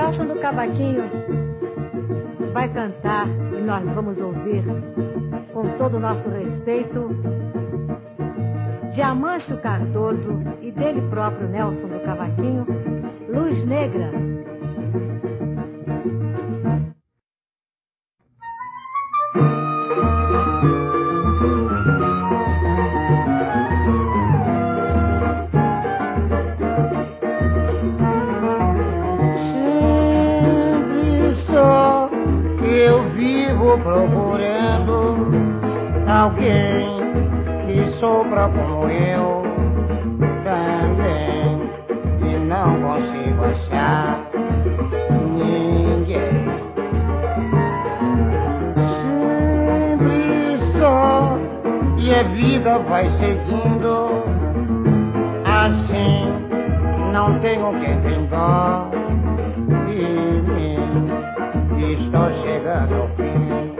Nelson do Cavaquinho vai cantar e nós vamos ouvir, com todo o nosso respeito, de Amâncio Cardoso e dele próprio, Nelson do Cavaquinho, Luz Negra. Procurando alguém que sopra como eu também, e não consigo achar ninguém. Sempre só, e a vida vai seguindo assim, não tenho quem tem dó de mim. Estou chegando ao fim,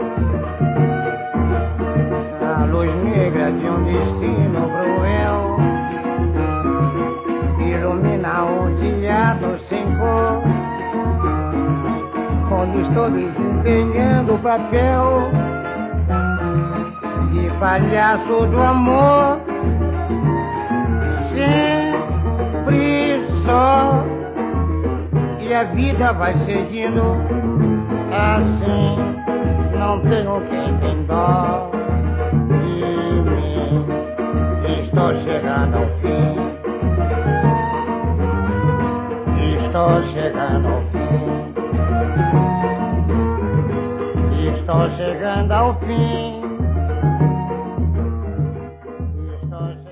a luz negra de um destino cruel ilumina o dia sem cor, quando estou desempenhando o papel de palhaço do amor. Sempre só, e a vida vai seguindo assim, não tenho quem tem dó de mim. Estou chegando ao fim, estou chegando ao fim, estou chegando ao fim, estou chegando.